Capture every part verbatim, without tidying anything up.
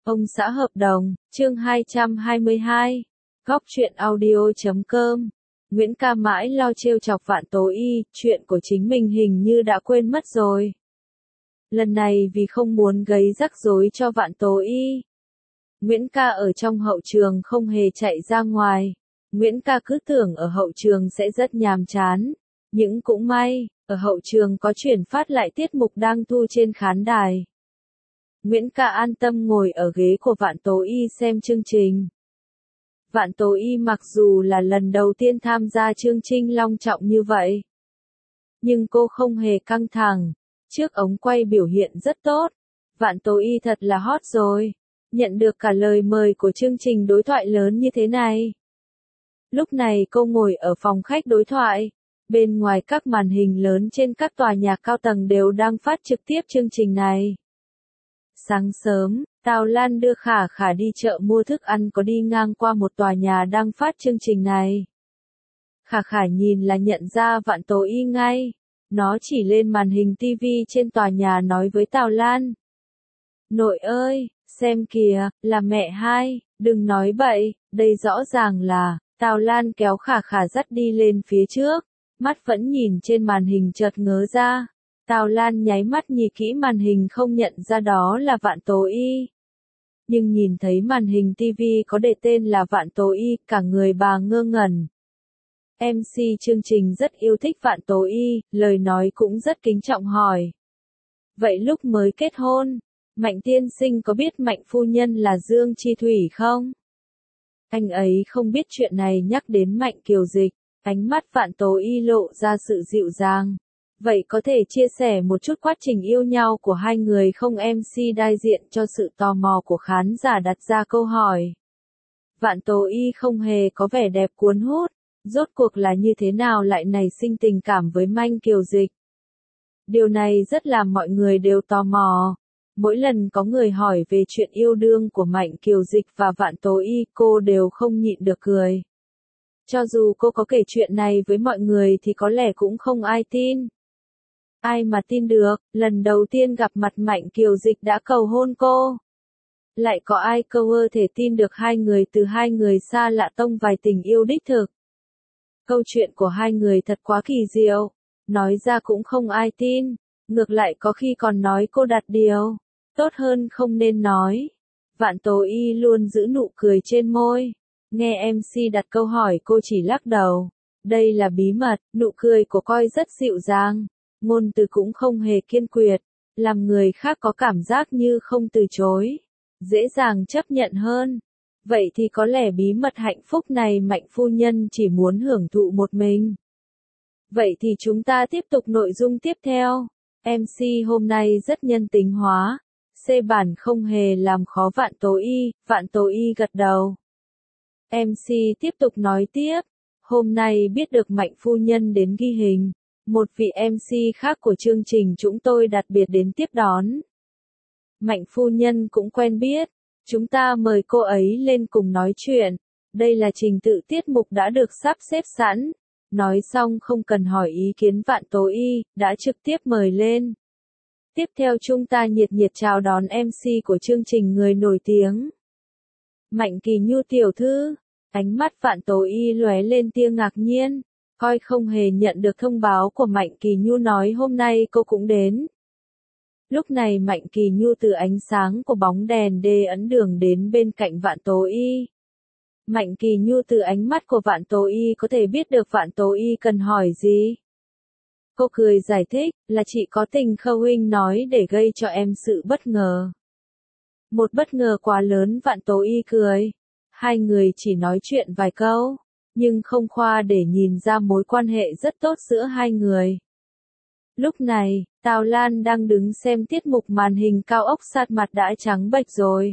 Ông xã hợp đồng, chương hai trăm hai mươi hai. Góc truyện audio chấm com. Nguyễn Ca mãi lo trêu chọc Vạn Tố Y, chuyện của chính mình hình như đã quên mất rồi. Lần này vì không muốn gây rắc rối cho Vạn Tố Y, Nguyễn Ca ở trong hậu trường không hề chạy ra ngoài. Nguyễn Ca cứ tưởng ở hậu trường sẽ rất nhàm chán, nhưng cũng may, ở hậu trường có chuyển phát lại tiết mục đang thu trên khán đài. Nguyễn Ca an tâm ngồi ở ghế của Vạn Tố Y xem chương trình. Vạn Tố Y mặc dù là lần đầu tiên tham gia chương trình long trọng như vậy, nhưng cô không hề căng thẳng. Trước ống quay biểu hiện rất tốt. Vạn Tố Y thật là hot rồi. Nhận được cả lời mời của chương trình đối thoại lớn như thế này. Lúc này cô ngồi ở phòng khách đối thoại. Bên ngoài các màn hình lớn trên các tòa nhà cao tầng đều đang phát trực tiếp chương trình này. Sáng sớm, Tào Lan đưa Khả Khả đi chợ mua thức ăn có đi ngang qua một tòa nhà đang phát chương trình này. Khả Khả nhìn là nhận ra Vạn Tố Y ngay. Nó chỉ lên màn hình tivi trên tòa nhà nói với Tào Lan. Nội ơi, xem kìa, là mẹ hai, đừng nói bậy, đây rõ ràng là, Tào Lan kéo Khả Khả dắt đi lên phía trước, mắt vẫn nhìn trên màn hình chợt ngớ ra. Tào Lan nháy mắt nhìn kỹ màn hình không nhận ra đó là Vạn Tố Y. Nhưng nhìn thấy màn hình tivi có đề tên là Vạn Tố Y, cả người bà ngơ ngẩn. em xê chương trình rất yêu thích Vạn Tố Y, lời nói cũng rất kính trọng hỏi. Vậy lúc mới kết hôn, Mạnh tiên sinh có biết Mạnh phu nhân là Dương Chi Thủy không? Anh ấy không biết chuyện này nhắc đến Mạnh Kiều Dịch, ánh mắt Vạn Tố Y lộ ra sự dịu dàng. Vậy có thể chia sẻ một chút quá trình yêu nhau của hai người không? em xê đại diện cho sự tò mò của khán giả đặt ra câu hỏi. Vạn Tố Y không hề có vẻ đẹp cuốn hút. Rốt cuộc là như thế nào lại nảy sinh tình cảm với Mạnh Kiều Dịch? Điều này rất làm mọi người đều tò mò. Mỗi lần có người hỏi về chuyện yêu đương của Mạnh Kiều Dịch và Vạn Tố Y, cô đều không nhịn được cười. Cho dù cô có kể chuyện này với mọi người thì có lẽ cũng không ai tin. Ai mà tin được, lần đầu tiên gặp mặt Mạnh Kiều Dịch đã cầu hôn cô. Lại có ai câu ơ thể tin được hai người từ hai người xa lạ tông vài tình yêu đích thực. Câu chuyện của hai người thật quá kỳ diệu, nói ra cũng không ai tin, ngược lại có khi còn nói cô đặt điều, tốt hơn không nên nói. Vạn Tố Y luôn giữ nụ cười trên môi, nghe em xê đặt câu hỏi cô chỉ lắc đầu, đây là bí mật, nụ cười của cô rất dịu dàng, ngôn từ cũng không hề kiên quyết, làm người khác có cảm giác như không từ chối, dễ dàng chấp nhận hơn. Vậy thì có lẽ bí mật hạnh phúc này Mạnh phu nhân chỉ muốn hưởng thụ một mình. Vậy thì chúng ta tiếp tục nội dung tiếp theo. em xê hôm nay rất nhân tính hóa. C bản không hề làm khó Vạn Tố Y, Vạn Tố Y gật đầu. em xê tiếp tục nói tiếp. Hôm nay biết được Mạnh phu nhân đến ghi hình. Một vị em xê khác của chương trình chúng tôi đặc biệt đến tiếp đón. Mạnh phu nhân cũng quen biết. Chúng ta mời cô ấy lên cùng nói chuyện. Đây là trình tự tiết mục đã được sắp xếp sẵn. Nói xong không cần hỏi ý kiến Vạn Tố Y, đã trực tiếp mời lên. Tiếp theo chúng ta nhiệt nhiệt chào đón em xê của chương trình người nổi tiếng. Mạnh Kỳ Nhu tiểu thư. Ánh mắt Vạn Tố Y lóe lên tia ngạc nhiên. Coi không hề nhận được thông báo của Mạnh Kỳ Nhu nói hôm nay cô cũng đến. Lúc này Mạnh Kỳ Nhu từ ánh sáng của bóng đèn đê ấn đường đến bên cạnh Vạn Tố Y. Mạnh Kỳ Nhu từ ánh mắt của Vạn Tố Y có thể biết được Vạn Tố Y cần hỏi gì. Cô cười giải thích, là chị có tình Khâu huynh nói để gây cho em sự bất ngờ. Một bất ngờ quá lớn. Vạn Tố Y cười. Hai người chỉ nói chuyện vài câu, nhưng không khoa để nhìn ra mối quan hệ rất tốt giữa hai người. Lúc này, Tào Lan đang đứng xem tiết mục màn hình cao ốc sát mặt đã trắng bệch rồi.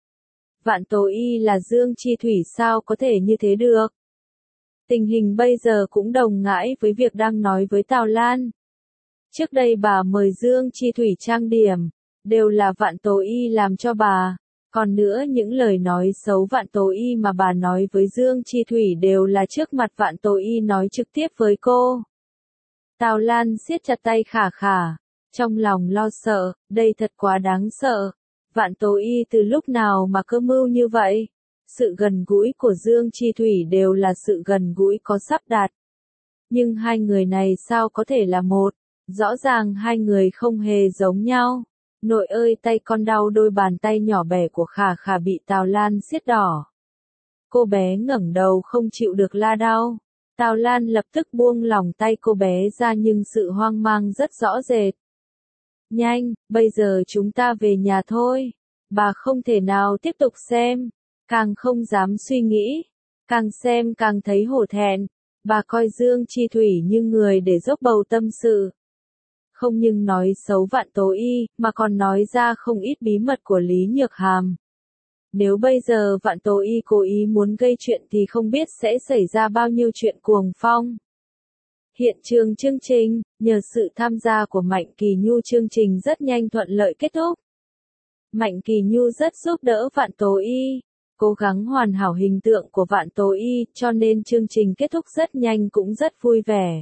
Vạn Tố Y là Dương Chi Thủy sao có thể như thế được? Tình hình bây giờ cũng đồng ngãi với việc đang nói với Tào Lan. Trước đây bà mời Dương Chi Thủy trang điểm, đều là Vạn Tố Y làm cho bà. Còn nữa những lời nói xấu Vạn Tố Y mà bà nói với Dương Chi Thủy đều là trước mặt Vạn Tố Y nói trực tiếp với cô. Tào Lan siết chặt tay Khả Khả, trong lòng lo sợ, đây thật quá đáng sợ. Vạn Tố Y từ lúc nào mà cơ mưu như vậy? Sự gần gũi của Dương Chi Thủy đều là sự gần gũi có sắp đặt. Nhưng hai người này sao có thể là một? Rõ ràng hai người không hề giống nhau. Nội ơi, tay con đau, đôi bàn tay nhỏ bé của Khả Khả bị Tào Lan siết đỏ. Cô bé ngẩng đầu không chịu được la đau. Tào Lan lập tức buông lỏng tay cô bé ra nhưng sự hoang mang rất rõ rệt. Nhanh, bây giờ chúng ta về nhà thôi. Bà không thể nào tiếp tục xem. Càng không dám suy nghĩ. Càng xem càng thấy hổ thẹn. Bà coi Dương Chi Thủy như người để dốc bầu tâm sự. Không nhưng nói xấu Vạn Tố Y, mà còn nói ra không ít bí mật của Lý Nhược Hàm. Nếu bây giờ Vạn Tố Y cố ý muốn gây chuyện thì không biết sẽ xảy ra bao nhiêu chuyện cuồng phong. Hiện trường chương trình, nhờ sự tham gia của Mạnh Kỳ Nhu chương trình rất nhanh thuận lợi kết thúc. Mạnh Kỳ Nhu rất giúp đỡ Vạn Tố Y, cố gắng hoàn hảo hình tượng của Vạn Tố Y, cho nên chương trình kết thúc rất nhanh cũng rất vui vẻ.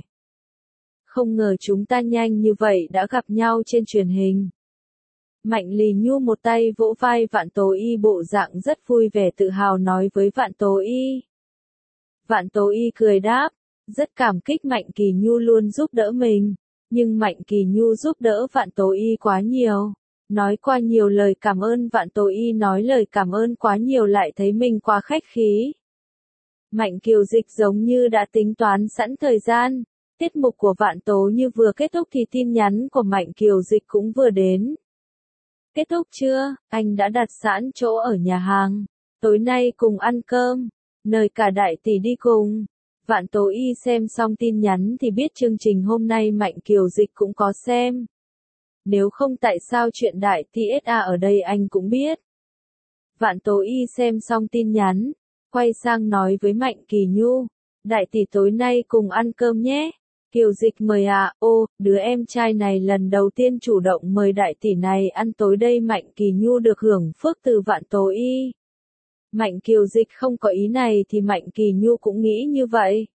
Không ngờ chúng ta nhanh như vậy đã gặp nhau trên truyền hình. Mạnh Lì Nhu một tay vỗ vai Vạn Tố Y, bộ dạng rất vui vẻ tự hào nói với Vạn Tố Y. Vạn Tố Y cười đáp, rất cảm kích Mạnh Kỳ Nhu luôn giúp đỡ mình, nhưng Mạnh Kỳ Nhu giúp đỡ Vạn Tố Y quá nhiều. Nói qua nhiều lời cảm ơn, Vạn Tố Y nói lời cảm ơn quá nhiều lại thấy mình quá khách khí. Mạnh Kiều Dịch giống như đã tính toán sẵn thời gian. Tiết mục của Vạn Tố Như vừa kết thúc thì tin nhắn của Mạnh Kiều Dịch cũng vừa đến. Kết thúc chưa? Anh đã đặt sẵn chỗ ở nhà hàng. Tối nay cùng ăn cơm. Nơi cả đại tỷ đi cùng. Vạn Tố Y xem xong tin nhắn thì biết chương trình hôm nay Mạnh Kiều Dịch cũng có xem. Nếu không tại sao chuyện đại tỷ ét a ở đây anh cũng biết. Vạn Tố Y xem xong tin nhắn, quay sang nói với Mạnh Kỳ Nhu. Đại tỷ tối nay cùng ăn cơm nhé. Kiều Dịch mời à, ô, đứa em trai này lần đầu tiên chủ động mời đại tỷ này ăn tối đây. Mạnh Kỳ Nhu được hưởng phước từ Vạn Tố Y. Mạnh Kiều Dịch không có ý này thì Mạnh Kỳ Nhu cũng nghĩ như vậy.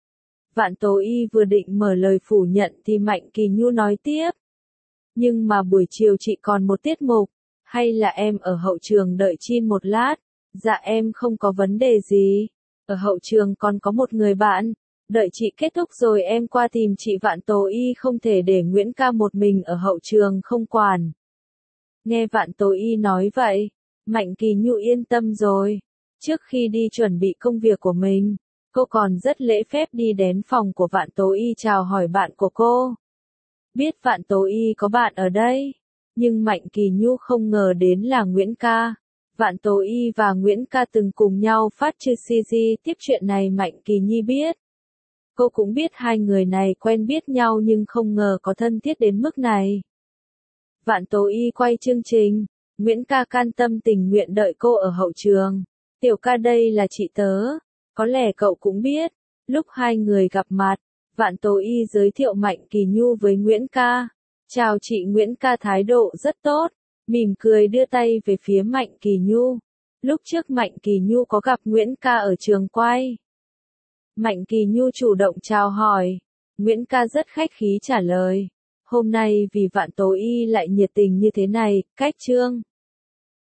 Vạn Tố Y vừa định mở lời phủ nhận thì Mạnh Kỳ Nhu nói tiếp. Nhưng mà buổi chiều chị còn một tiết mục, hay là em ở hậu trường đợi Chin một lát? Dạ em không có vấn đề gì. Ở hậu trường còn có một người bạn. Đợi chị kết thúc rồi em qua tìm chị. Vạn Tố Y không thể để Nguyễn Ca một mình ở hậu trường không quản. Nghe Vạn Tố Y nói vậy, Mạnh Kỳ Nhu yên tâm rồi. Trước khi đi chuẩn bị công việc của mình, cô còn rất lễ phép đi đến phòng của Vạn Tố Y chào hỏi bạn của cô. Biết Vạn Tố Y có bạn ở đây, nhưng Mạnh Kỳ Nhu không ngờ đến là Nguyễn Ca. Vạn Tố Y và Nguyễn Ca từng cùng nhau phát chư xê giê, tiếp chuyện này Mạnh Kỳ Nhi biết. Cô cũng biết hai người này quen biết nhau nhưng không ngờ có thân thiết đến mức này. Vạn Tố Y quay chương trình, Nguyễn Ca can tâm tình nguyện đợi cô ở hậu trường. Tiểu ca đây là chị tớ, có lẽ cậu cũng biết. Lúc hai người gặp mặt, Vạn Tố Y giới thiệu Mạnh Kỳ Nhu với Nguyễn Ca. Chào chị. Nguyễn Ca thái độ rất tốt, mỉm cười đưa tay về phía Mạnh Kỳ Nhu. Lúc trước Mạnh Kỳ Nhu có gặp Nguyễn Ca ở trường quay. Mạnh Kỳ Nhu chủ động chào hỏi. Nguyễn Ca rất khách khí trả lời. Hôm nay vì Vạn Tố Y lại nhiệt tình như thế này, cách trương.